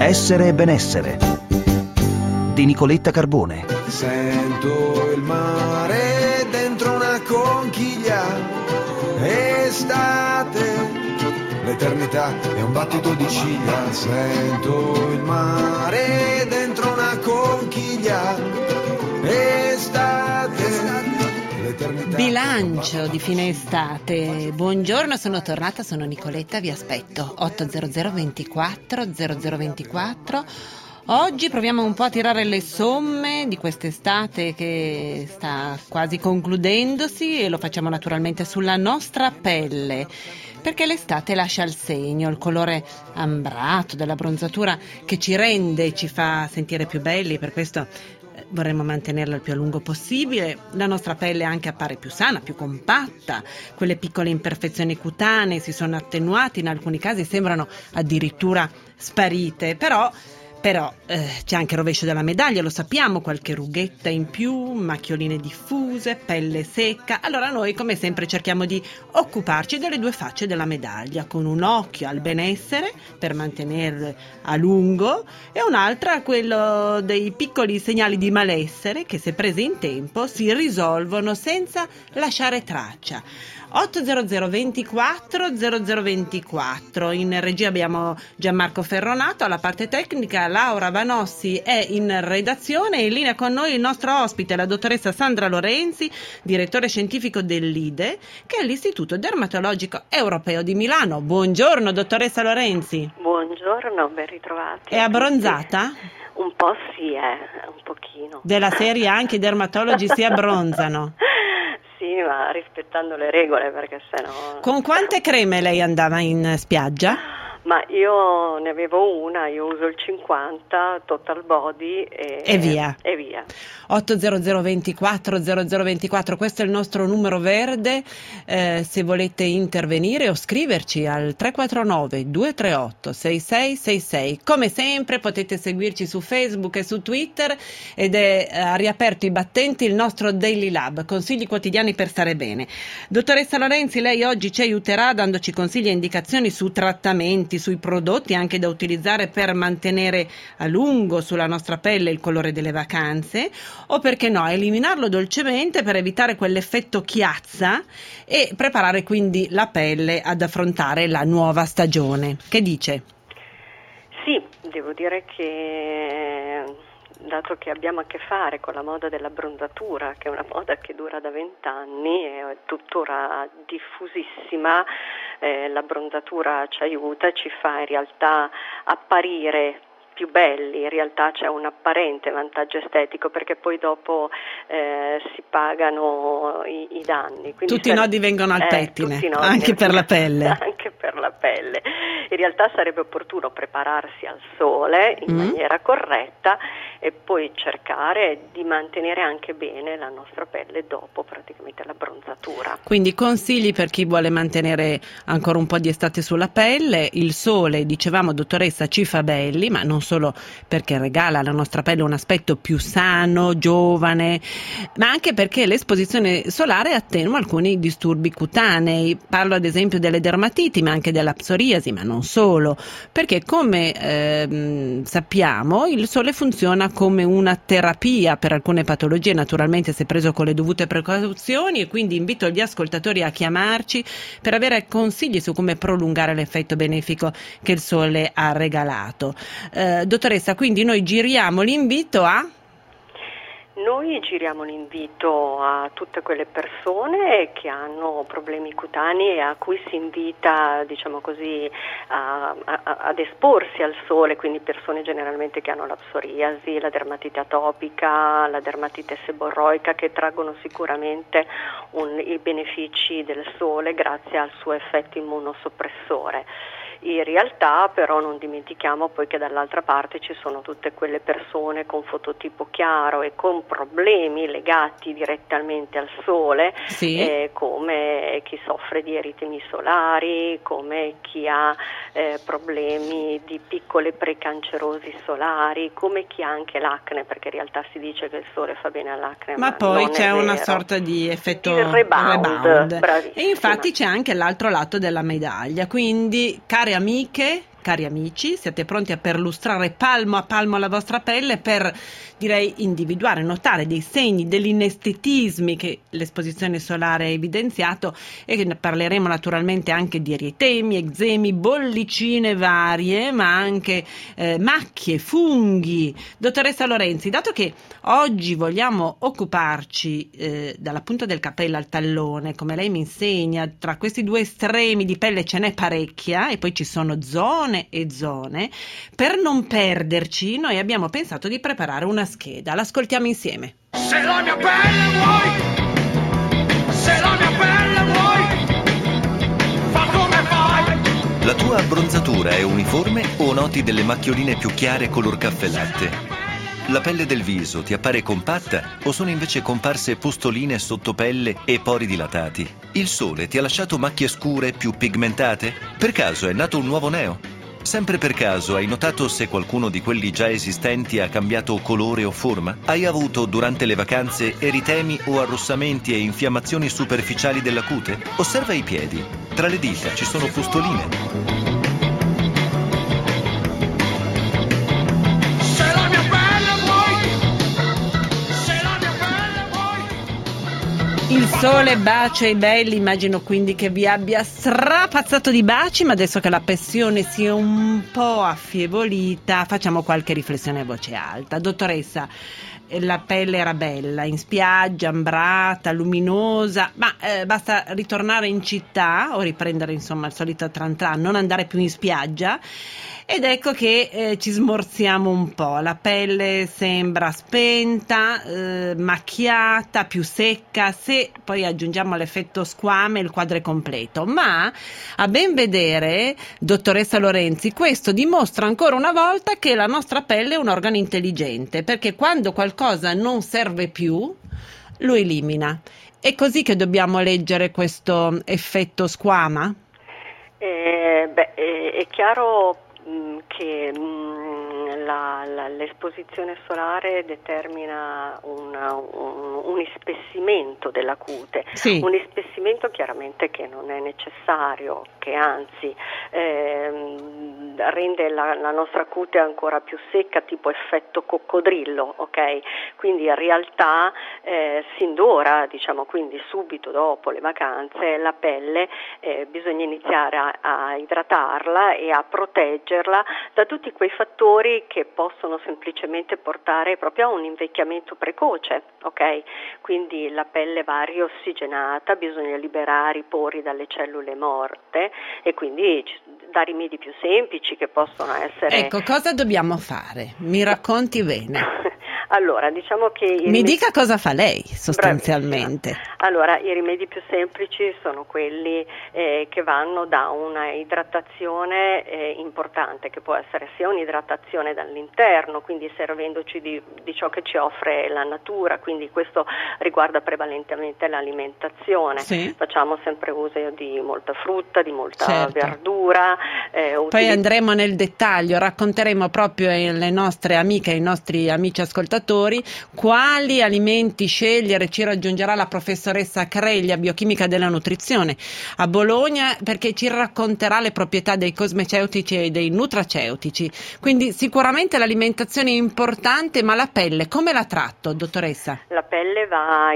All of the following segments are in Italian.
Essere e benessere di Nicoletta Carbone. Sento il mare dentro una conchiglia, estate, l'eternità è un battito di ciglia. Sento il mare dentro una conchiglia, estate, l'eternità. Bilancio di fine estate. Buongiorno, sono tornata, sono Nicoletta, vi aspetto 800 24 0024. Oggi proviamo un po' a tirare le somme di quest'estate che sta quasi concludendosi, e lo facciamo naturalmente sulla nostra pelle, perché l'estate lascia il segno, il colore ambrato della bronzatura che ci rende e ci fa sentire più belli. Per questo vorremmo mantenerla il più a lungo possibile. La nostra pelle anche appare più sana, più compatta, quelle piccole imperfezioni cutanee si sono attenuate, in alcuni casi sembrano addirittura sparite, però c'è anche il rovescio della medaglia, lo sappiamo, qualche rughetta in più, macchioline diffuse, pelle secca. Allora noi come sempre cerchiamo di occuparci delle due facce della medaglia, con un occhio al benessere per mantenerlo a lungo e un'altra a quello dei piccoli segnali di malessere che, se presi in tempo, si risolvono senza lasciare traccia. 800 24 0024. In regia abbiamo Gianmarco Ferronato, alla parte tecnica Laura Vanossi è in redazione, e in linea con noi il nostro ospite, la dottoressa Sandra Lorenzi, direttore scientifico dell'IDE, che è l'Istituto Dermatologico Europeo di Milano. Buongiorno dottoressa Lorenzi. Buongiorno, ben ritrovati. È abbronzata? Un po' sì, un pochino. Della serie anche i dermatologi si abbronzano. Sì, ma rispettando le regole, perché sennò... Con quante creme lei andava in spiaggia? Ma io ne avevo una, io uso il 50 Total Body e via. 800 24 0024, questo è il nostro numero verde, se volete intervenire o scriverci al 349 238 6666. Come sempre potete seguirci su Facebook e su Twitter, ed è riaperto i battenti il nostro Daily Lab, consigli quotidiani per stare bene. Dottoressa Lorenzi, lei oggi ci aiuterà dandoci consigli e indicazioni su trattamenti, sui prodotti anche da utilizzare per mantenere a lungo sulla nostra pelle il colore delle vacanze, o perché no, eliminarlo dolcemente per evitare quell'effetto chiazza e preparare quindi la pelle ad affrontare la nuova stagione. Che dice? Sì, devo dire che dato che abbiamo a che fare con la moda della bronzatura, che è una moda che dura da 20 anni e è tuttora diffusissima, la bronzatura ci aiuta, ci fa in realtà apparire più belli. In realtà c'è un apparente vantaggio estetico, perché poi dopo si pagano i danni. Quindi tutti i nodi vengono al pettine, anche per la pelle. Anche per la pelle. In realtà sarebbe opportuno prepararsi al sole in maniera corretta e poi cercare di mantenere anche bene la nostra pelle dopo praticamente la bronzatura. Quindi consigli per chi vuole mantenere ancora un po' di estate sulla pelle. Il sole, dicevamo dottoressa, ci fa belli, ma non solo perché regala alla nostra pelle un aspetto più sano, giovane, ma anche perché l'esposizione solare attenua alcuni disturbi cutanei. Parlo ad esempio delle dermatiti, ma anche della psoriasi, ma non solo, perché come sappiamo il sole funziona come una terapia per alcune patologie, naturalmente se preso con le dovute precauzioni, e quindi invito gli ascoltatori a chiamarci per avere consigli su come prolungare l'effetto benefico che il sole ha regalato. Dottoressa, quindi noi giriamo l'invito a... Noi giriamo l'invito a tutte quelle persone che hanno problemi cutanei e a cui si invita, diciamo così, ad esporsi al sole, quindi persone generalmente che hanno la psoriasi, la dermatite atopica, la dermatite seborroica, che traggono sicuramente i benefici del sole grazie al suo effetto immunosoppressore. In realtà però non dimentichiamo poi che dall'altra parte ci sono tutte quelle persone con fototipo chiaro e con problemi legati direttamente al sole, sì. Come chi soffre di eritemi solari, come chi ha problemi di piccole precancerosi solari, come chi ha anche l'acne, perché in realtà si dice che il sole fa bene all'acne, ma poi non c'è è una vero. sorta di effetto Il rebound. E infatti c'è anche l'altro lato della medaglia, quindi care amiche, cari amici, siete pronti a perlustrare palmo a palmo la vostra pelle per, direi, individuare, notare dei segni, degli inestetismi che l'esposizione solare ha evidenziato, e ne parleremo naturalmente anche di eritemi, eczemi, bollicine varie, ma anche macchie, funghi. Dottoressa Lorenzi, dato che oggi vogliamo occuparci dalla punta del cappello al tallone, come lei mi insegna, tra questi due estremi di pelle ce n'è parecchia e poi ci sono zone e zone, per non perderci noi abbiamo pensato di preparare una scheda. L'ascoltiamo insieme. Se la mia pelle vuoi, se la mia pelle vuoi, fa come fai. La tua abbronzatura è uniforme o noti delle macchioline più chiare color caffè latte? La pelle del viso ti appare compatta o sono invece comparse pustoline sotto pelle e pori dilatati? Il sole ti ha lasciato macchie scure più pigmentate? Per caso è nato un nuovo neo? Sempre per caso hai notato se qualcuno di quelli già esistenti ha cambiato colore o forma? Hai avuto durante le vacanze eritemi o arrossamenti e infiammazioni superficiali della cute? Osserva i piedi. Tra le dita ci sono pustoline. Il sole bacia i belli, immagino quindi che vi abbia strapazzato di baci, ma adesso che la passione si è un po' affievolita, facciamo qualche riflessione a voce alta. Dottoressa, la pelle era bella, in spiaggia, ambrata, luminosa, ma basta ritornare in città o riprendere insomma il solito tran tran, non andare più in spiaggia, ed ecco che ci smorziamo un po', la pelle sembra spenta, macchiata, più secca. Se poi aggiungiamo l'effetto squame il quadro è completo, ma a ben vedere, dottoressa Lorenzi, questo dimostra ancora una volta che la nostra pelle è un organo intelligente, perché quando qualcosa non serve più lo elimina. È così che dobbiamo leggere questo effetto squama? È chiaro che l'esposizione solare determina un ispessimento della cute, sì. Un ispessimento chiaramente che non è necessario, che anzi rende la nostra cute ancora più secca, tipo effetto coccodrillo, ok? Quindi in realtà sin d'ora, diciamo, quindi subito dopo le vacanze, la pelle bisogna iniziare a idratarla e a proteggerla da tutti quei fattori che possono semplicemente portare proprio a un invecchiamento precoce, ok? Quindi la pelle va riossigenata, bisogna liberare i pori dalle cellule morte e quindi da rimedi più semplici che possono essere... Ecco, cosa dobbiamo fare? Mi racconti bene. Allora, diciamo che... Mi dica cosa fa lei, sostanzialmente. Bravissima. Allora, i rimedi più semplici sono quelli che vanno da una idratazione importante, che può essere sia un'idratazione dall'interno, quindi servendoci di ciò che ci offre la natura, quindi questo riguarda prevalentemente l'alimentazione. Sì. Facciamo sempre uso di molta frutta, di molta certo. verdura. Poi andremo nel dettaglio, racconteremo proprio alle nostre amiche e ai nostri amici ascoltatori quali alimenti scegliere. Ci raggiungerà la professoressa Creglia, biochimica della nutrizione a Bologna, perché ci racconterà le proprietà dei cosmeceutici e dei nutraceutici. Quindi sicuramente l'alimentazione è importante, ma la pelle come la tratto, dottoressa? La pelle va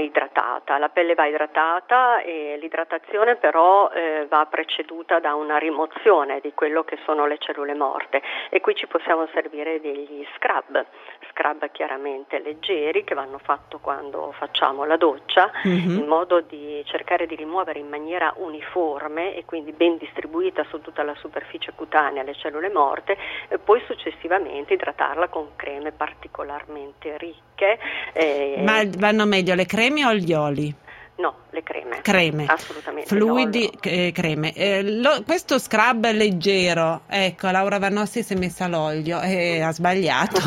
idratata e l'idratazione però va preceduta da una rimozione di quello che sono le cellule morte, e qui ci possiamo servire degli scrub chiaramente leggeri, che vanno fatto quando facciamo la doccia, in modo di cercare di rimuovere in maniera uniforme e quindi ben distribuita su tutta la superficie cutanea le cellule morte, e poi successivamente idratarla con creme particolarmente ricche. Ma vanno meglio le creme o gli oli? No, le creme. Creme. Assolutamente. Fluidi, no. Creme. Questo scrub leggero, ecco, Laura Vanossi si è messa l'olio e ha sbagliato.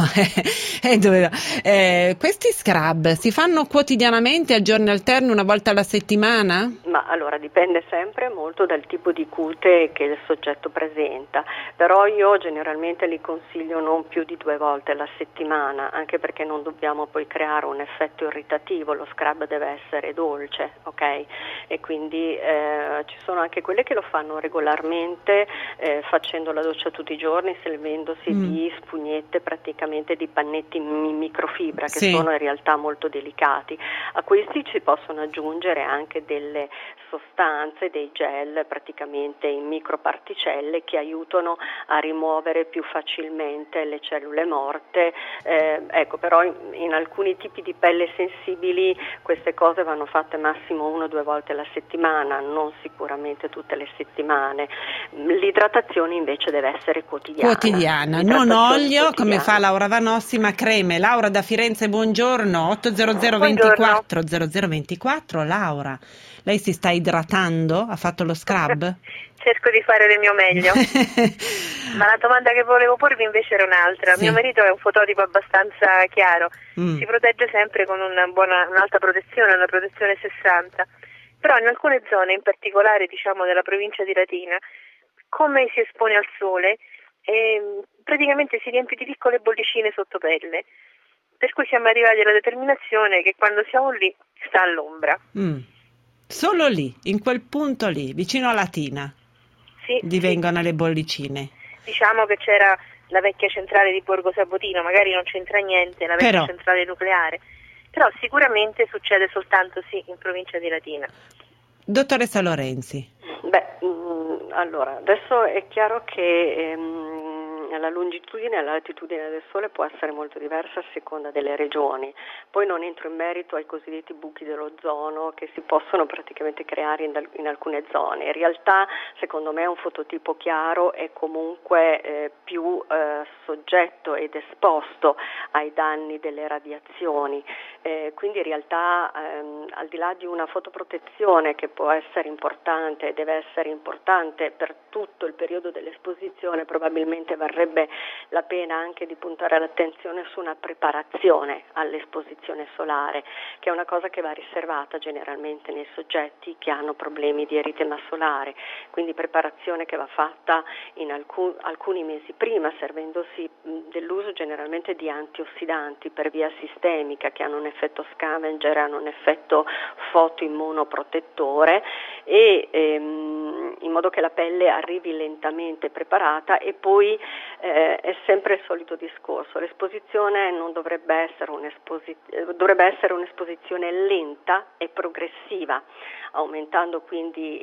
Questi scrub si fanno quotidianamente, a giorni alterni, una volta alla settimana? Ma allora dipende sempre molto dal tipo di cute che il soggetto presenta, però io generalmente li consiglio non più di 2 volte alla settimana, anche perché non dobbiamo poi creare un effetto irritativo. Lo scrub deve essere dolce, efficace, ok? E quindi ci sono anche quelle che lo fanno regolarmente, facendo la doccia tutti i giorni, servendosi di spugnette, praticamente di pannetti in microfibra, che Sì. sono in realtà molto delicati. A questi ci possono aggiungere anche delle sostanze, dei gel praticamente in microparticelle che aiutano a rimuovere più facilmente le cellule morte. Ecco, però in alcuni tipi di pelle sensibili queste cose vanno fatte massimo 1 o 2 volte alla settimana, non sicuramente tutte le settimane. L'idratazione invece deve essere quotidiana. Non olio L'idratazione come fa quotidiana. Laura Vanossi, ma creme. Laura da Firenze, buongiorno. 800 24 0024. Laura, lei si sta idratando? Ha fatto lo scrub? Cerco di fare del mio meglio. Ma la domanda che volevo porvi invece era un'altra. Sì. Mio marito è un fototipo abbastanza chiaro, Mm. si protegge sempre con un'alta protezione, una protezione 60, però in alcune zone, in particolare diciamo della provincia di Latina, come si espone al sole, praticamente si riempie di piccole bollicine sotto pelle, per cui siamo arrivati alla determinazione che quando siamo lì sta all'ombra. Solo lì, in quel punto lì, vicino a Latina, Sì, divengono le bollicine. diciamo che c'era la vecchia centrale di Borgo Sabotino, magari non c'entra niente, la vecchia Però. centrale nucleare, però sicuramente succede soltanto in provincia di Latina. Dottoressa Lorenzi. Allora, adesso è chiaro che la longitudine e la latitudine del Sole può essere molto diversa a seconda delle regioni. Poi non entro in merito ai cosiddetti buchi dell'ozono che si possono praticamente creare in alcune zone. In realtà, secondo me, un fototipo chiaro è comunque più soggetto ed esposto ai danni delle radiazioni. Quindi in realtà, al di là di una fotoprotezione che può essere importante e deve essere importante per tutto il periodo dell'esposizione, probabilmente varrebbe la pena anche di puntare l'attenzione su una preparazione all'esposizione solare, che è una cosa che va riservata generalmente nei soggetti che hanno problemi di eritema solare, quindi preparazione che va fatta in alcuni mesi prima, servendosi dell'uso generalmente di antiossidanti per via sistemica che hanno un effetto scavenger, hanno un effetto fotoimmunoprotettore e in modo che la pelle arrivi lentamente preparata. E poi è sempre il solito discorso, l'esposizione non dovrebbe essere dovrebbe essere un'esposizione lenta e progressiva, aumentando quindi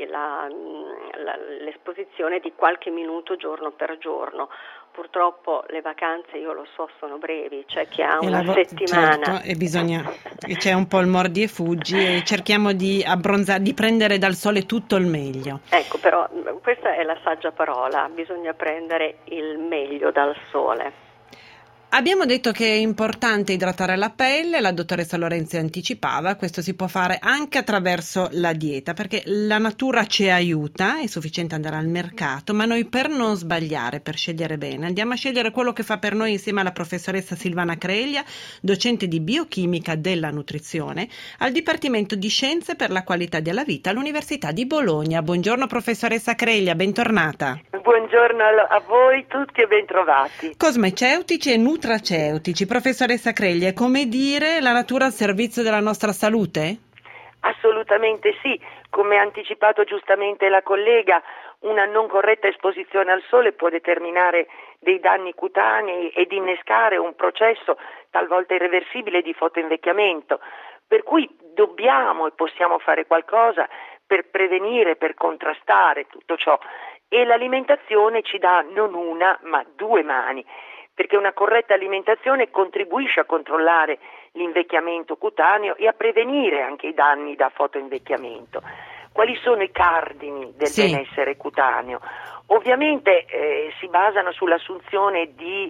l'esposizione di qualche minuto giorno per giorno. Purtroppo le vacanze, io lo so, sono brevi, c'è chi ha una settimana. Certo, e c'è un po' il mordi e fuggi e cerchiamo di abbronzare, di prendere dal sole tutto il meglio. Ecco, però questa è la saggia parola, bisogna prendere il meglio dal sole. Abbiamo detto che è importante idratare la pelle, la dottoressa Lorenzi anticipava, questo si può fare anche attraverso la dieta, perché la natura ci aiuta, è sufficiente andare al mercato, ma noi per non sbagliare, per scegliere bene, andiamo a scegliere quello che fa per noi insieme alla professoressa Silvana Creglia, docente di biochimica della nutrizione, al Dipartimento di Scienze per la Qualità della Vita all'Università di Bologna. Buongiorno professoressa Creglia, bentornata. Buongiorno a voi tutti e bentrovati. Cosmeceutici e nutraceutici. Professoressa Creglia, è come dire la natura al servizio della nostra salute? Assolutamente sì, come ha anticipato giustamente la collega, una non corretta esposizione al sole può determinare dei danni cutanei ed innescare un processo talvolta irreversibile di fotoinvecchiamento, per cui dobbiamo e possiamo fare qualcosa per prevenire, per contrastare tutto ciò, e l'alimentazione ci dà non una ma 2 mani, perché una corretta alimentazione contribuisce a controllare l'invecchiamento cutaneo e a prevenire anche i danni da fotoinvecchiamento. Quali sono i cardini del benessere cutaneo? Ovviamente si basano sull'assunzione di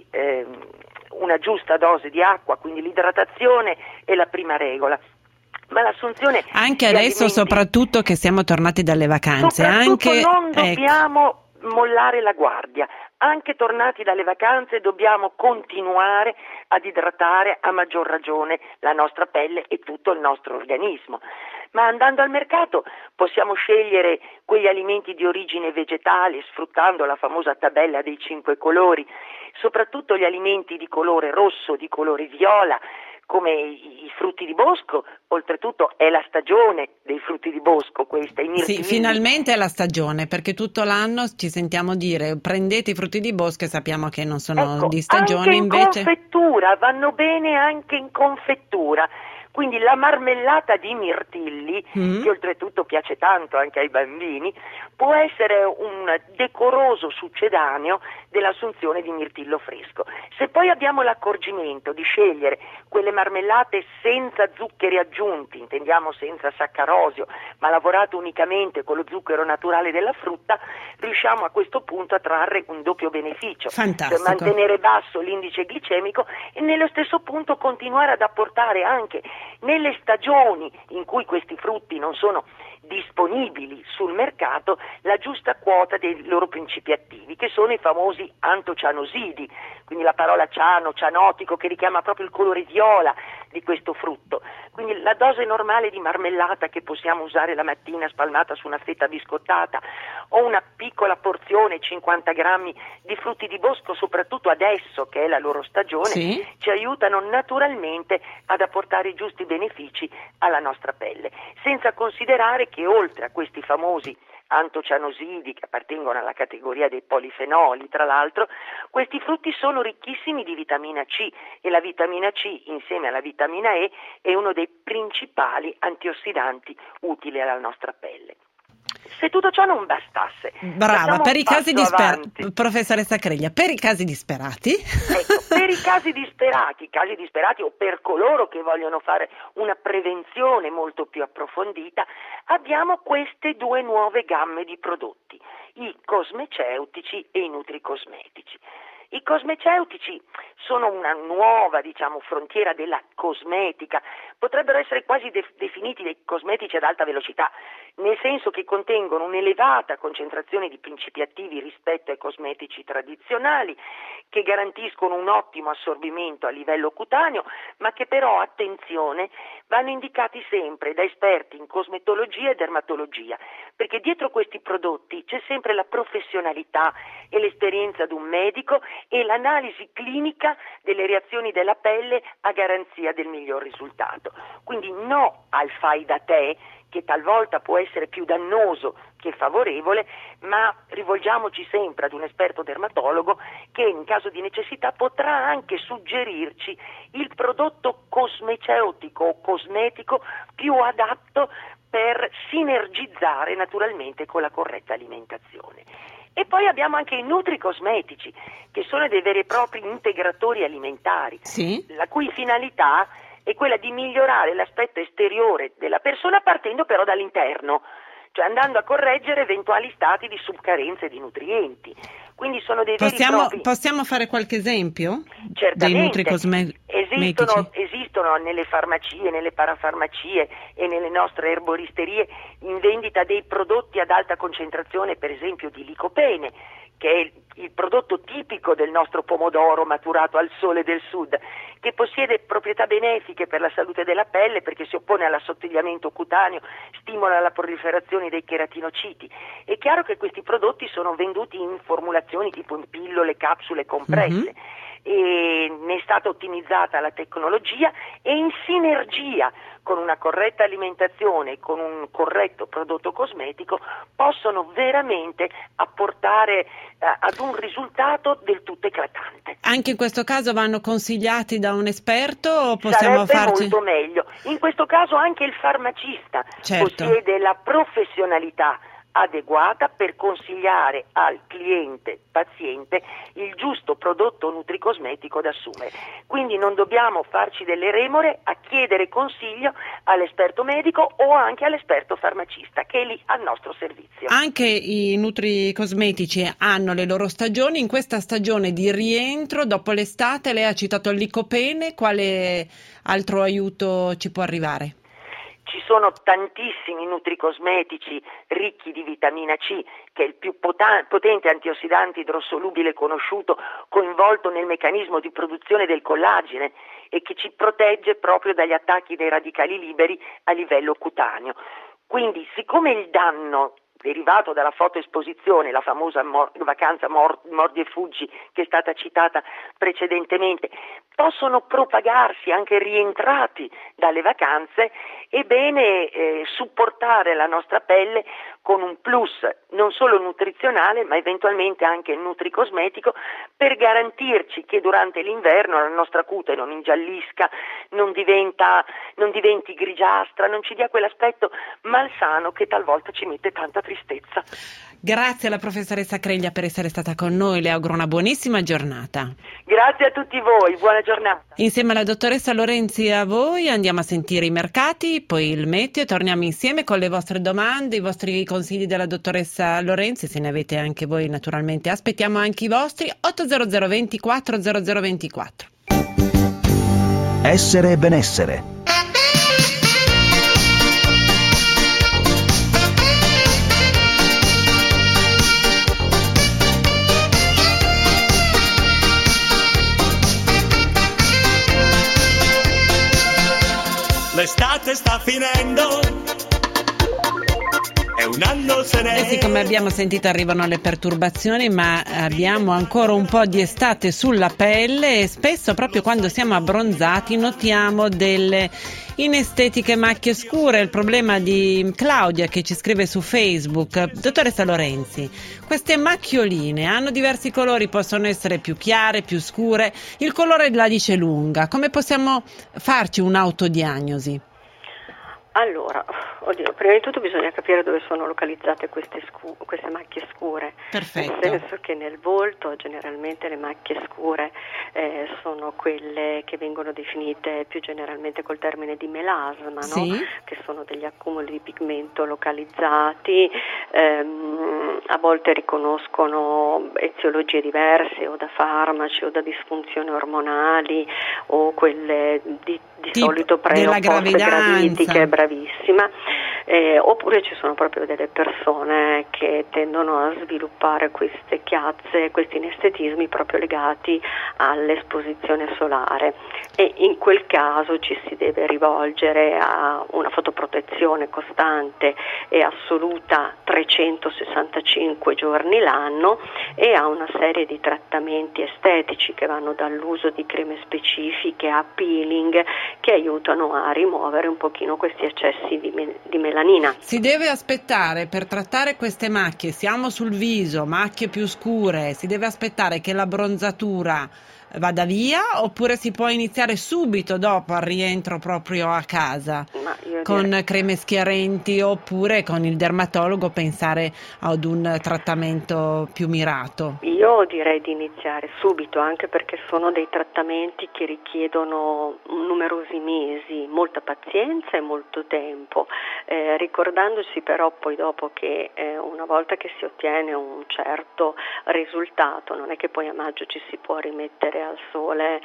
una giusta dose di acqua, quindi l'idratazione è la prima regola. Ma l'assunzione anche adesso, soprattutto che siamo tornati dalle vacanze, non dobbiamo mollare la guardia. Anche tornati dalle vacanze dobbiamo continuare ad idratare a maggior ragione la nostra pelle e tutto il nostro organismo. Ma andando al mercato possiamo scegliere quegli alimenti di origine vegetale sfruttando la famosa tabella dei 5 colori, soprattutto gli alimenti di colore rosso, di colore viola, come i frutti di bosco, oltretutto è la stagione dei frutti di bosco questa, i mirtilli. Sì, finalmente è la stagione, perché tutto l'anno ci sentiamo dire prendete i frutti di bosco e sappiamo che non sono di stagione, anche in invece... confettura, vanno bene anche in confettura. Quindi la marmellata di mirtilli, che oltretutto piace tanto anche ai bambini, può essere un decoroso succedaneo dell'assunzione di mirtillo fresco. Se poi abbiamo l'accorgimento di scegliere quelle marmellate senza zuccheri aggiunti, intendiamo senza saccarosio, ma lavorate unicamente con lo zucchero naturale della frutta, riusciamo a questo punto a trarre un doppio beneficio. Fantastico. Per mantenere basso l'indice glicemico e nello stesso punto continuare ad apportare anche nelle stagioni in cui questi frutti non sono disponibili sul mercato la giusta quota dei loro principi attivi, che sono i famosi antocianosidi, quindi la parola ciano, cianotico, che richiama proprio il colore viola di questo frutto. Quindi la dose normale di marmellata che possiamo usare la mattina spalmata su una fetta biscottata, o una piccola porzione, 50 grammi di frutti di bosco, soprattutto adesso che è la loro stagione, Sì. ci aiutano naturalmente ad apportare i giusti benefici alla nostra pelle, senza considerare che oltre a questi famosi antocianosidi, che appartengono alla categoria dei polifenoli, tra l'altro, questi frutti sono ricchissimi di vitamina C, e la vitamina C insieme alla vitamina E è uno dei principali antiossidanti utili alla nostra pelle. Se tutto ciò non bastasse, Brava, per i casi disperati, professoressa Creglia, per i casi disperati? Ecco, per i casi disperati o per coloro che vogliono fare una prevenzione molto più approfondita, abbiamo queste due nuove gamme di prodotti, i cosmeceutici e i nutricosmetici. I cosmeceutici sono una nuova, frontiera della cosmetica, potrebbero essere quasi definiti dei cosmetici ad alta velocità, nel senso che contengono un'elevata concentrazione di principi attivi rispetto ai cosmetici tradizionali, che garantiscono un ottimo assorbimento a livello cutaneo, ma che però, attenzione, vanno indicati sempre da esperti in cosmetologia e dermatologia, perché dietro questi prodotti c'è sempre la professionalità e l'esperienza di un medico e l'analisi clinica delle reazioni della pelle a garanzia del miglior risultato. Quindi no al fai da te, che talvolta può essere più dannoso che favorevole, ma rivolgiamoci sempre ad un esperto dermatologo che in caso di necessità potrà anche suggerirci il prodotto cosmeceutico o cosmetico più adatto per sinergizzare naturalmente con la corretta alimentazione. E poi abbiamo anche i nutricosmetici, che sono dei veri e propri integratori alimentari, Sì. la cui finalità è quella di migliorare l'aspetto esteriore della persona partendo però dall'interno, cioè andando a correggere eventuali stati di subcarenze di nutrienti. Quindi sono dei veri e propri... Possiamo fare qualche esempio? Certamente. Dei nutricosmetici? Esistono nelle farmacie, nelle parafarmacie e nelle nostre erboristerie in vendita dei prodotti ad alta concentrazione, per esempio di licopene, che è il prodotto tipico del nostro pomodoro maturato al sole del sud, che possiede proprietà benefiche per la salute della pelle perché si oppone all'assottigliamento cutaneo, stimola la proliferazione dei cheratinociti. È chiaro che questi prodotti sono venduti in formulazioni tipo in pillole, capsule, compresse. E ne è stata ottimizzata la tecnologia e in sinergia con una corretta alimentazione e con un corretto prodotto cosmetico possono veramente apportare ad un risultato del tutto eclatante. Anche in questo caso vanno consigliati da un esperto o possiamo Sarebbe molto meglio. In questo caso anche il farmacista possiede la professionalità adeguata per consigliare al paziente, il giusto prodotto nutricosmetico da assumere. Quindi non dobbiamo farci delle remore a chiedere consiglio all'esperto medico o anche all'esperto farmacista che è lì al nostro servizio. Anche i nutricosmetici hanno le loro stagioni. In questa stagione di rientro dopo l'estate lei ha citato il licopene, quale altro aiuto ci può arrivare? Ci sono tantissimi nutricosmetici ricchi di vitamina C, che è il più potente antiossidante idrosolubile conosciuto, coinvolto nel meccanismo di produzione del collagene e che ci protegge proprio dagli attacchi dei radicali liberi a livello cutaneo. Quindi, siccome il danno derivato dalla fotoesposizione, la famosa vacanza mordi e fuggi che è stata citata precedentemente, possono propagarsi anche rientrati dalle vacanze, è bene supportare la nostra pelle con un plus non solo nutrizionale ma eventualmente anche nutricosmetico, per garantirci che durante l'inverno la nostra cute non ingiallisca, non diventi grigiastra, non ci dia quell'aspetto malsano che talvolta ci mette tanta tristezza. Grazie alla professoressa Creglia per essere stata con noi, le auguro una buonissima giornata. Grazie a tutti voi, buona giornata. Insieme alla dottoressa Lorenzi e a voi andiamo a sentire i mercati, poi il meteo, torniamo insieme con le vostre domande, i vostri consigli della dottoressa Lorenzi, se ne avete anche voi naturalmente, aspettiamo anche i vostri. 800 24 0024. Essere e benessere. L'estate sta finendo, è un anno se ne... Sì, come abbiamo sentito arrivano le perturbazioni, ma abbiamo ancora un po' di estate sulla pelle e spesso proprio quando siamo abbronzati notiamo delle inestetiche macchie scure. Il problema di Claudia che ci scrive su Facebook: dottoressa Lorenzi, queste macchioline hanno diversi colori, possono essere più chiare, più scure, il colore la dice lunga, come possiamo farci un'autodiagnosi? Allora, prima di tutto bisogna capire dove sono localizzate queste macchie scure. Perfetto. Nel senso che nel volto generalmente le macchie scure sono quelle che vengono definite più generalmente col termine di melasma, no? Sì. Che sono degli accumuli di pigmento localizzati, a volte riconoscono eziologie diverse o da farmaci o da disfunzioni ormonali o quelle di solito pre- o post-gravitiche, bravissima, oppure ci sono proprio delle persone che tendono a sviluppare queste chiazze, questi inestetismi proprio legati all'esposizione solare, e in quel caso ci si deve rivolgere a una fotoprotezione costante e assoluta 365 giorni l'anno e a una serie di trattamenti estetici che vanno dall'uso di creme specifiche a peeling che aiutano a rimuovere un pochino questi eccessi di melanina. Si deve aspettare per trattare queste macchie, siamo sul viso, macchie più scure, si deve aspettare che l'abbronzatura vada via oppure si può iniziare subito dopo al rientro proprio a casa con creme schiarenti, oppure con il dermatologo pensare ad un trattamento più mirato? Io direi di iniziare subito, anche perché sono dei trattamenti che richiedono numerosi mesi, molta pazienza e molto tempo, ricordandosi però poi dopo che una volta che si ottiene un certo risultato non è che poi a maggio ci si può rimettere al sole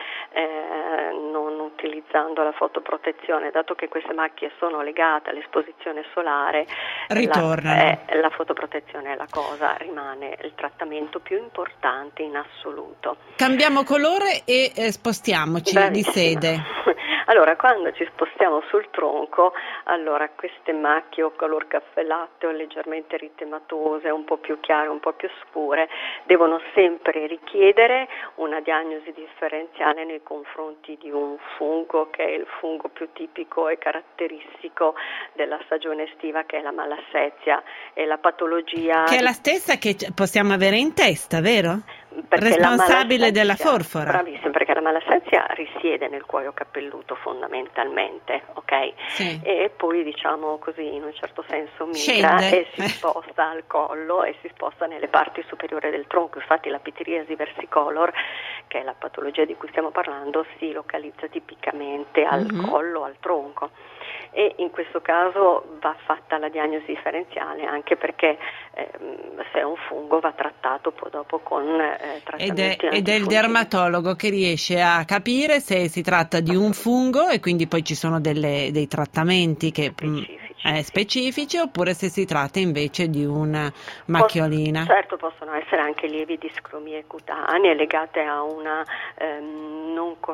non utilizzando la fotoprotezione, dato che queste macchie sono legate all'esposizione solare, ritornano. La fotoprotezione è la cosa, rimane il trattamento più importante in assoluto. Cambiamo colore e spostiamoci di sede. Allora, quando ci spostiamo sul tronco, allora queste macchie o color caffè latte o leggermente eritematose, un po' più chiare, un po' più scure, devono sempre richiedere una diagnosi differenziale nei confronti di un fungo che è il fungo più tipico e caratteristico della stagione estiva, che è la malassezia, e la patologia... Che è la stessa che possiamo avere in testa, vero? Perché responsabile della forfora. Bravissimo, perché la malassezia risiede nel cuoio capelluto fondamentalmente, ok? Sì. E poi diciamo così in un certo senso migra e si sposta al collo e si sposta nelle parti superiori del tronco. Infatti la pitiriasi versicolor, che è la patologia di cui stiamo parlando, si localizza tipicamente al collo, al tronco. E in questo caso va fatta la diagnosi differenziale, anche perché se è un fungo va trattato poi dopo con trattamenti ed è il dermatologo che riesce a capire se si tratta di un fungo e quindi poi ci sono dei trattamenti che specifici, oppure se si tratta invece di una macchiolina. Certo, possono essere anche lievi discromie cutanee legate a una non corretta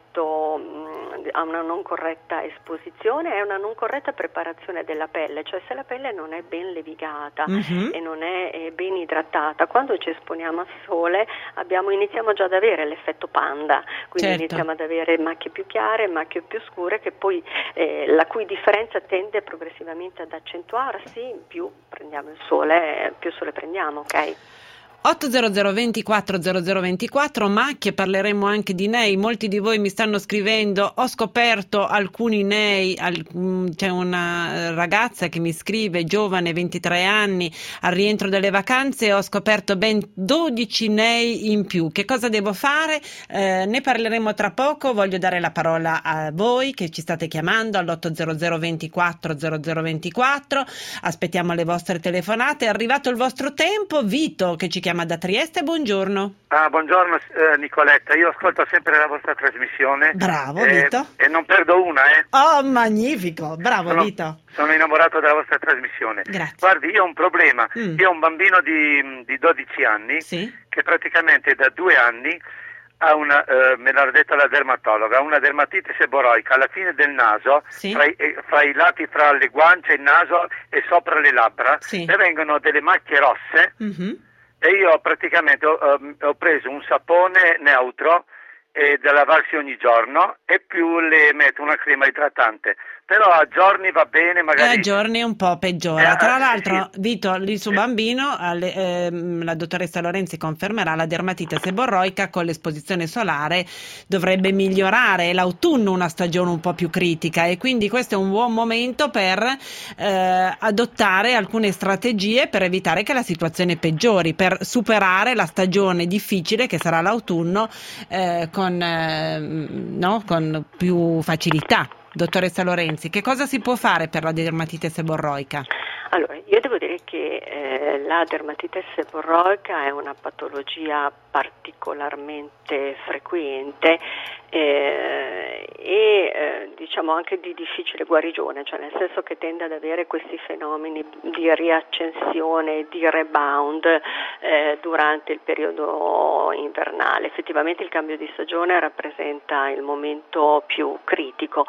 a una non corretta esposizione e a una non corretta preparazione della pelle, cioè se la pelle non è ben levigata e non è ben idratata, quando ci esponiamo al sole iniziamo già ad avere l'effetto panda, quindi iniziamo ad avere macchie più chiare, macchie più scure, che poi la cui differenza tende progressivamente ad accentuarsi più prendiamo il sole, più sole prendiamo, ok? 800 24 0024, macchie, parleremo anche di nei. Molti di voi mi stanno scrivendo: ho scoperto alcuni nei. C'è una ragazza che mi scrive, giovane, 23 anni, al rientro dalle vacanze ho scoperto ben 12 nei in più. Che cosa devo fare? Ne parleremo tra poco. Voglio dare la parola a voi che ci state chiamando all'800 24 0024. Aspettiamo le vostre telefonate. È arrivato il vostro tempo. Vito, che ci chiama da Trieste, buongiorno. Buongiorno Nicoletta, io ascolto sempre la vostra trasmissione. Bravo Vito. E non perdo una, Oh, magnifico, bravo Vito. Sono innamorato della vostra trasmissione. Grazie. Guardi, io ho un problema. Io ho un bambino di 12 anni che praticamente da 2 anni ha me l'ha detto la dermatologa, ha una dermatite seboroica alla fine del naso, fra i lati, fra le guance, il naso e sopra le labbra, e vengono delle macchie rosse. E io praticamente ho preso un sapone neutro da lavarsi ogni giorno e più le metto una crema idratante, però a giorni va bene, magari a giorni un po' peggiora. Tra l'altro Vito, il suo bambino, la dottoressa Lorenzi confermerà, la dermatite seborroica con l'esposizione solare dovrebbe migliorare. L'autunno una stagione un po' più critica e quindi questo è un buon momento per adottare alcune strategie per evitare che la situazione peggiori, per superare la stagione difficile che sarà l'autunno con più facilità. Dottoressa Lorenzi, che cosa si può fare per la dermatite seborroica? Allora, io devo dire che la dermatite seborroica è una patologia particolarmente frequente e diciamo anche di difficile guarigione, cioè nel senso che tende ad avere questi fenomeni di riaccensione, di rebound durante il periodo invernale. Effettivamente il cambio di stagione rappresenta il momento più critico.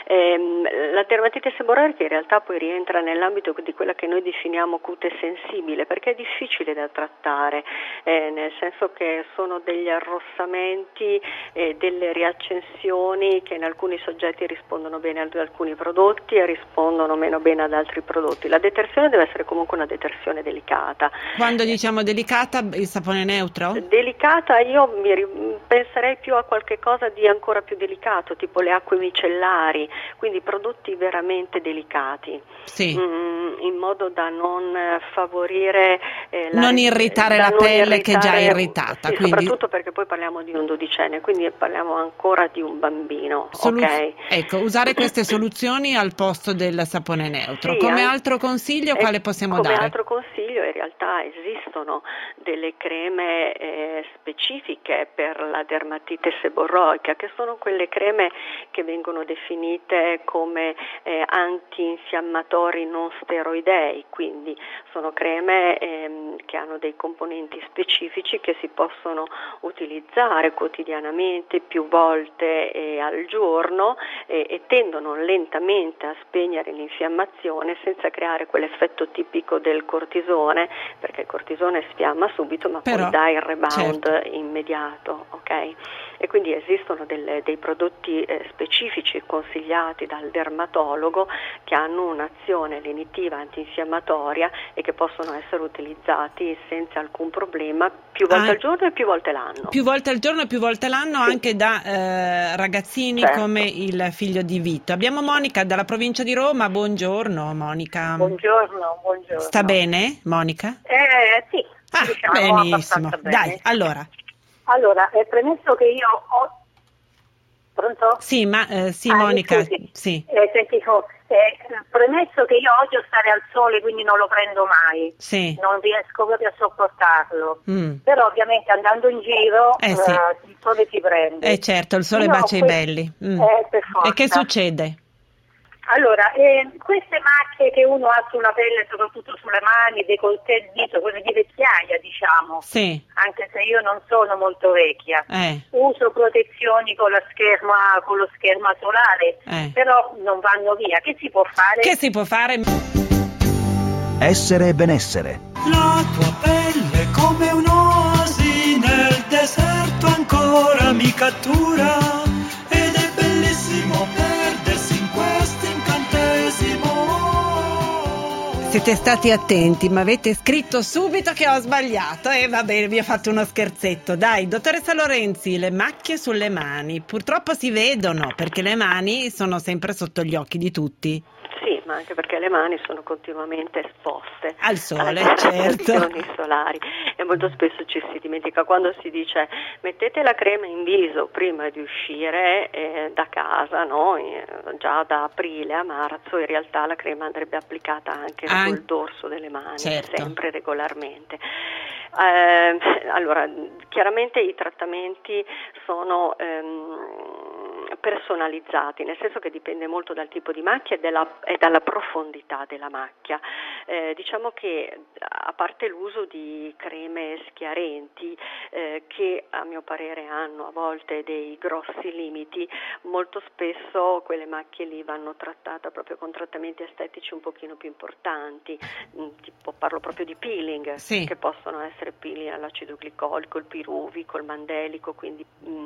La dermatite seborroica in realtà poi rientra nell'ambito di quella che noi definiamo cute sensibile, perché è difficile da trattare, nel senso che sono degli arrossamenti, delle riaccensioni che in alcuni soggetti rispondono bene ad alcuni prodotti e rispondono meno bene ad altri prodotti. La detersione deve essere comunque una detersione delicata. Quando diciamo delicata, il sapone neutro? Delicata, io penserei più a qualche cosa di ancora più delicato, tipo le acque micellari, quindi prodotti veramente delicati, in modo da non favorire non irritare la pelle che è già irritata, sì, quindi... soprattutto perché poi parliamo di un dodicenne, quindi parliamo ancora di un bambino. Ok? Ecco, usare queste soluzioni al posto del sapone neutro. Come altro consiglio quale possiamo dare? Come altro consiglio in realtà esistono delle creme specifiche per la dermatite seborroica, che sono quelle creme che vengono definite come antinfiammatori non steroidei, quindi sono creme che hanno dei componenti specifici che si possono utilizzare quotidianamente più volte al giorno e tendono lentamente a spegnere l'infiammazione senza creare quell'effetto tipico del cortisone, perché il cortisone sfiamma subito ma poi dà il rebound immediato, ok? E quindi esistono dei prodotti specifici consigliati dal dermatologo che hanno un'azione lenitiva antinfiammatoria e che possono essere utilizzati senza alcun problema più volte al giorno e più volte l'anno. Più volte al giorno e più volte l'anno, anche da ragazzini come il figlio di Vito. Abbiamo Monica dalla provincia di Roma. Buongiorno Monica. Buongiorno. Sta bene Monica? Sì, benissimo. Bene. Dai, allora, premesso che io ho... Pronto? Sì, Monica. Sì. Premesso che io odio stare al sole, quindi non lo prendo mai. Sì. Non riesco proprio a sopportarlo. Però ovviamente andando in giro il sole si prende. Certo, il sole bacia i belli. Per forza. E che succede? Allora, queste macchie che uno ha sulla pelle, soprattutto sulle mani, décolleté, il viso, quelle di vecchiaia, diciamo, sì, anche se io non sono molto vecchia, uso protezioni con lo schermo solare, però non vanno via. Che si può fare? Che si può fare? Essere e benessere. La tua pelle è come un'oasi nel deserto, ancora mi cattura, ed è bellissimo perdersi in questo incantesimo. Siete stati attenti, ma avete scritto subito che ho sbagliato. Va bene, vi ho fatto uno scherzetto. Dai, dottoressa Lorenzi, le macchie sulle mani purtroppo si vedono, perché le mani sono sempre sotto gli occhi di tutti. Sì, ma anche perché le mani sono continuamente esposte al sole, alle certo, radiazioni solari, e molto spesso ci si dimentica. Quando si dice mettete la crema in viso prima di uscire da casa, no? Già da aprile a marzo, in realtà la crema andrebbe applicata anche sul dorso delle mani, certo, sempre regolarmente. Allora, chiaramente i trattamenti sono personalizzati, nel senso che dipende molto dal tipo di macchia e dalla profondità della macchia. Diciamo che, a parte l'uso di creme schiarenti che a mio parere hanno a volte dei grossi limiti, molto spesso quelle macchie lì vanno trattate proprio con trattamenti estetici un pochino più importanti, tipo parlo proprio di peeling, che possono essere peeling all'acido glicolico, il piruvico, il mandelico, quindi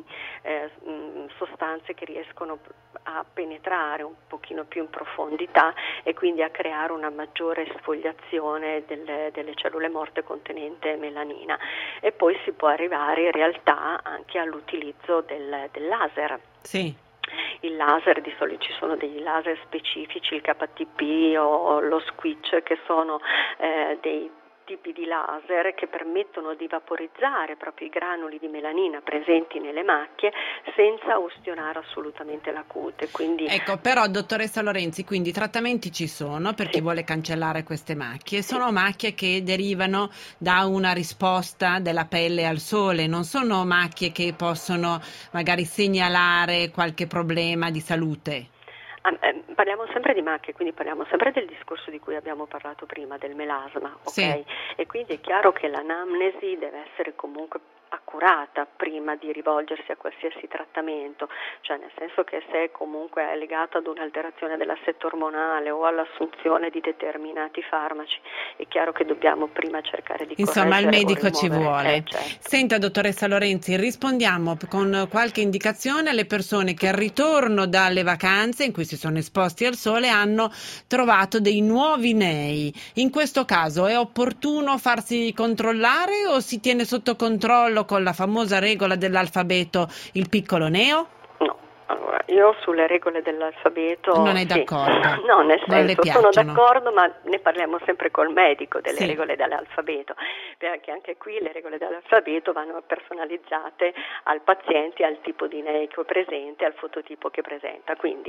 sostanze che riescono a penetrare un pochino più in profondità e quindi a creare una maggiore sfogliazione delle cellule morte contenente melanina. E poi si può arrivare in realtà anche all'utilizzo del laser. Sì. Il laser, di solito ci sono dei laser specifici, il KTP o lo Switch, che sono dei tipi di laser che permettono di vaporizzare proprio i granuli di melanina presenti nelle macchie senza ustionare assolutamente la cute. Quindi... Ecco, però dottoressa Lorenzi, quindi i trattamenti ci sono per chi vuole cancellare queste macchie, sono macchie che derivano da una risposta della pelle al sole, non sono macchie che possono magari segnalare qualche problema di salute. Parliamo sempre di macchie, quindi parliamo sempre del discorso di cui abbiamo parlato prima, del melasma, ok? Sì. E quindi è chiaro che l'anamnesi deve essere comunque accurata prima di rivolgersi a qualsiasi trattamento, cioè nel senso che se comunque è legata ad un'alterazione dell'assetto ormonale o all'assunzione di determinati farmaci, è chiaro che dobbiamo prima cercare di correggere. Insomma, il medico ci vuole. Certo. Senta, dottoressa Lorenzi, rispondiamo con qualche indicazione alle persone che al ritorno dalle vacanze in cui si sono esposti al sole hanno trovato dei nuovi nei. In questo caso è opportuno farsi controllare o si tiene sotto controllo con la famosa regola dell'alfabeto il piccolo neo? No, allora io sulle regole dell'alfabeto non è d'accordo? No, nel senso sono d'accordo, ma ne parliamo sempre col medico delle regole dell'alfabeto, perché anche qui le regole dell'alfabeto vanno personalizzate al paziente, al tipo di nei che è presente, al fototipo che presenta, quindi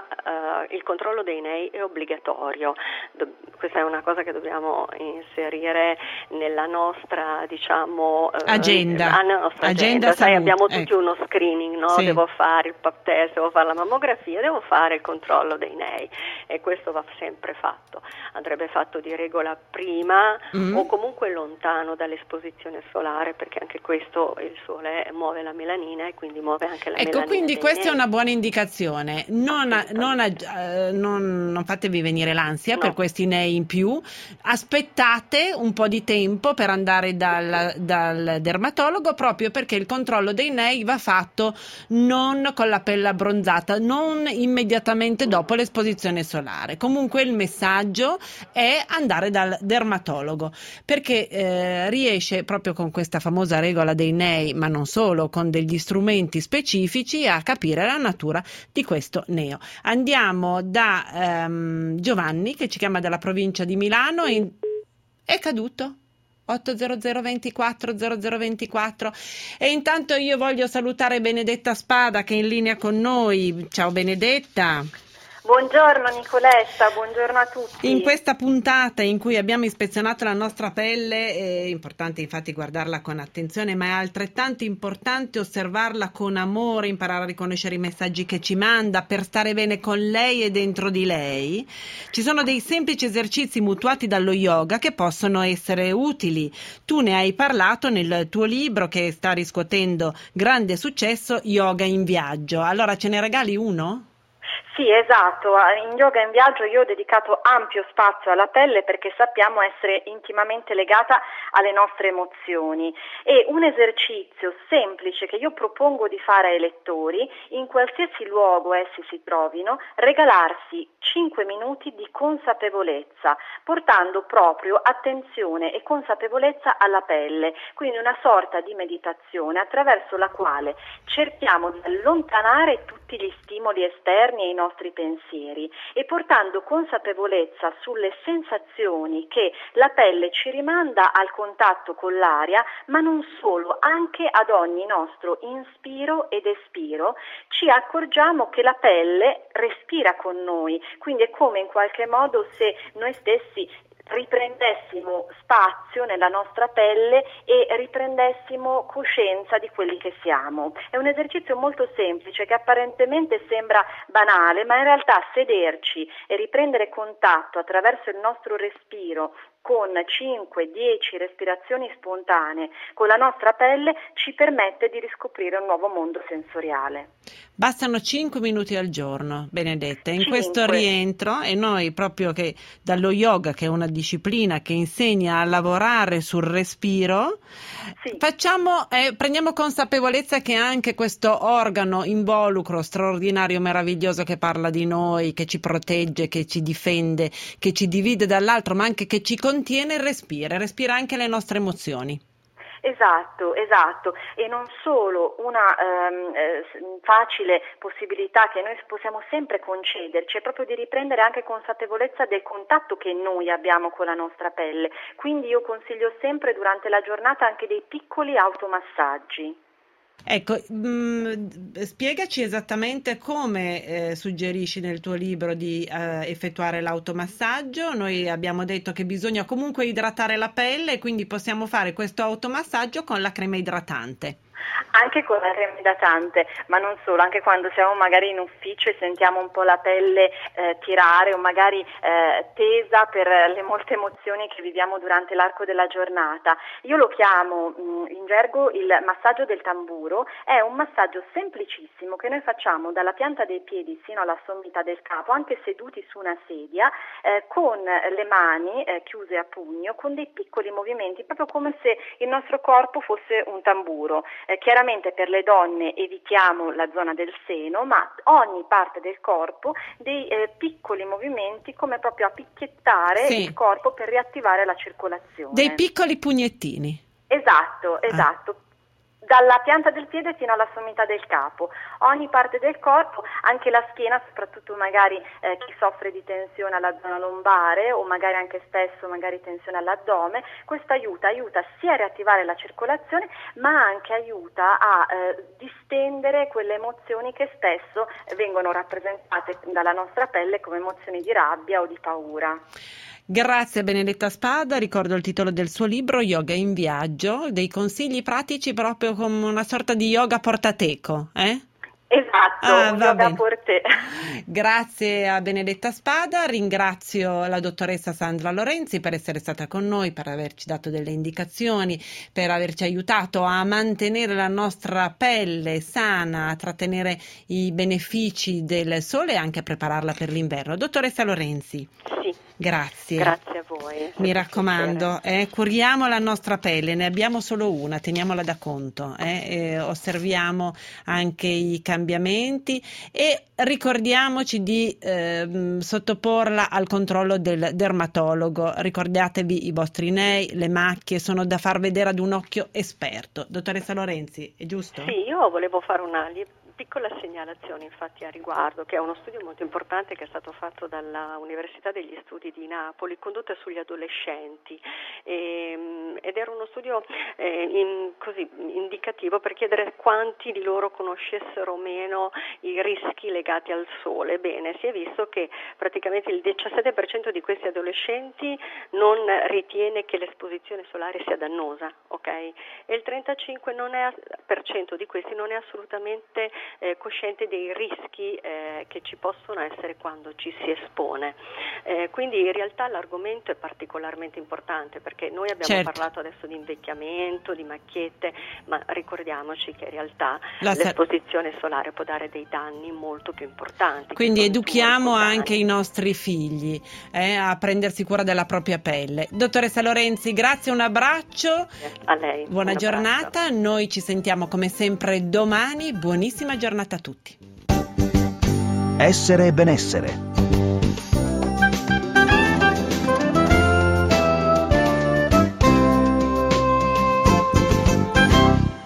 il controllo dei nei è obbligatorio. Questa è una cosa che dobbiamo inserire nella nostra, diciamo, agenda. Sai, abbiamo tutti uno screening, no? Sì. Devo fare il pap test, devo fare la mammografia, devo fare il controllo dei nei, e questo va sempre fatto. Andrebbe fatto di regola prima o comunque lontano dall'esposizione solare, perché anche questo, il sole muove la melanina e quindi muove anche la melanina. Ecco, quindi questa è una buona indicazione. Non fatevi venire l'ansia per questi nei in più, aspettate un po' di tempo per andare dal dermatologo, proprio perché il controllo dei nei va fatto non con la pelle abbronzata, non immediatamente dopo l'esposizione solare. Comunque il messaggio è andare dal dermatologo, perché riesce proprio con questa famosa regola dei nei, ma non solo, con degli strumenti specifici, a capire la natura di questo neo. Andiamo da Giovanni, che ci chiama dalla provincia di Milano. È caduto 800 24 0024. E intanto io voglio salutare Benedetta Spada, che è in linea con noi. Ciao Benedetta. Buongiorno Nicoletta, buongiorno a tutti. In questa puntata in cui abbiamo ispezionato la nostra pelle è importante infatti guardarla con attenzione, ma è altrettanto importante osservarla con amore, imparare a riconoscere i messaggi che ci manda per stare bene con lei e dentro di lei. Ci sono dei semplici esercizi mutuati dallo yoga che possono essere utili. Tu ne hai parlato nel tuo libro che sta riscuotendo grande successo, Yoga in Viaggio. Allora ce ne regali uno? Sì, esatto. In Yoga in Viaggio io ho dedicato ampio spazio alla pelle perché sappiamo essere intimamente legata alle nostre emozioni. E un esercizio semplice che io propongo di fare ai lettori, in qualsiasi luogo essi si trovino, regalarsi 5 minuti di consapevolezza, portando proprio attenzione e consapevolezza alla pelle, quindi una sorta di meditazione attraverso la quale cerchiamo di allontanare tutti gli stimoli esterni e i nostri pensieri e portando consapevolezza sulle sensazioni che la pelle ci rimanda al contatto con l'aria, ma non solo, anche ad ogni nostro inspiro ed espiro ci accorgiamo che la pelle respira con noi, quindi è come in qualche modo se noi stessi riprendessimo spazio nella nostra pelle e riprendessimo coscienza di quelli che siamo. È un esercizio molto semplice che apparentemente sembra banale, ma in realtà sederci e riprendere contatto attraverso il nostro respiro con 5-10 respirazioni spontanee con la nostra pelle ci permette di riscoprire un nuovo mondo sensoriale. Bastano 5 minuti al giorno, Benedetta. In questo rientro, e noi proprio che dallo yoga, che è una disciplina che insegna a lavorare sul respiro, prendiamo consapevolezza che anche questo organo involucro straordinario, meraviglioso che parla di noi, che ci protegge, che ci difende, che ci divide dall'altro, ma anche che ci contiene, respira anche le nostre emozioni. Esatto, e non solo una facile possibilità che noi possiamo sempre concederci è proprio di riprendere anche consapevolezza del contatto che noi abbiamo con la nostra pelle, quindi io consiglio sempre durante la giornata anche dei piccoli automassaggi. Ecco, spiegaci esattamente come suggerisci nel tuo libro di effettuare l'automassaggio. Noi abbiamo detto che bisogna comunque idratare la pelle e quindi possiamo fare questo automassaggio con la crema idratante. Anche con la crema idratante, ma non solo, anche quando siamo magari in ufficio e sentiamo un po' la pelle tirare o magari tesa per le molte emozioni che viviamo durante l'arco della giornata. Io lo chiamo in gergo il massaggio del tamburo, è un massaggio semplicissimo che noi facciamo dalla pianta dei piedi fino alla sommità del capo, anche seduti su una sedia, con le mani chiuse a pugno, con dei piccoli movimenti, proprio come se il nostro corpo fosse un tamburo. Chiaramente per le donne evitiamo la zona del seno, ma ogni parte del corpo dei piccoli movimenti come proprio a picchiettare il corpo per riattivare la circolazione. Dei piccoli pugnettini. Esatto. Dalla pianta del piede fino alla sommità del capo, ogni parte del corpo, anche la schiena, soprattutto magari chi soffre di tensione alla zona lombare o magari anche spesso magari tensione all'addome, questo aiuta sia a riattivare la circolazione ma anche aiuta a distendere quelle emozioni che spesso vengono rappresentate dalla nostra pelle come emozioni di rabbia o di paura. Grazie Benedetta Spada, ricordo il titolo del suo libro Yoga in Viaggio, dei consigli pratici proprio come una sorta di yoga portateco, Esatto, yoga portè. Grazie a Benedetta Spada, ringrazio la dottoressa Sandra Lorenzi per essere stata con noi, per averci dato delle indicazioni, per averci aiutato a mantenere la nostra pelle sana, a trattenere i benefici del sole e anche a prepararla per l'inverno. Dottoressa Lorenzi. Sì. Grazie. Grazie a voi. Mi raccomando, curiamo la nostra pelle, ne abbiamo solo una, teniamola da conto, osserviamo anche i cambiamenti e ricordiamoci di sottoporla al controllo del dermatologo. Ricordatevi i vostri nei, le macchie sono da far vedere ad un occhio esperto. Dottoressa Lorenzi, è giusto? Sì, io volevo fare una piccola segnalazione infatti a riguardo, che è uno studio molto importante che è stato fatto dalla Università degli Studi di Napoli, condotto sugli adolescenti, ed era uno studio così indicativo per chiedere quanti di loro conoscessero o meno i rischi legati al sole. Bene, si è visto che praticamente il 17% di questi adolescenti non ritiene che l'esposizione solare sia dannosa, ok? E il 35% di questi non è assolutamente cosciente dei rischi che ci possono essere quando ci si espone. Quindi in realtà l'argomento è particolarmente importante, perché noi abbiamo parlato adesso di invecchiamento, di macchiette, ma ricordiamoci che in realtà l'esposizione solare può dare dei danni molto più importanti. Quindi educhiamo anche i nostri figli a prendersi cura della propria pelle. Dottoressa Lorenzi, grazie, un abbraccio. A lei. Buona giornata, noi ci sentiamo come sempre domani. Buonissima giornata a tutti. Essere e benessere.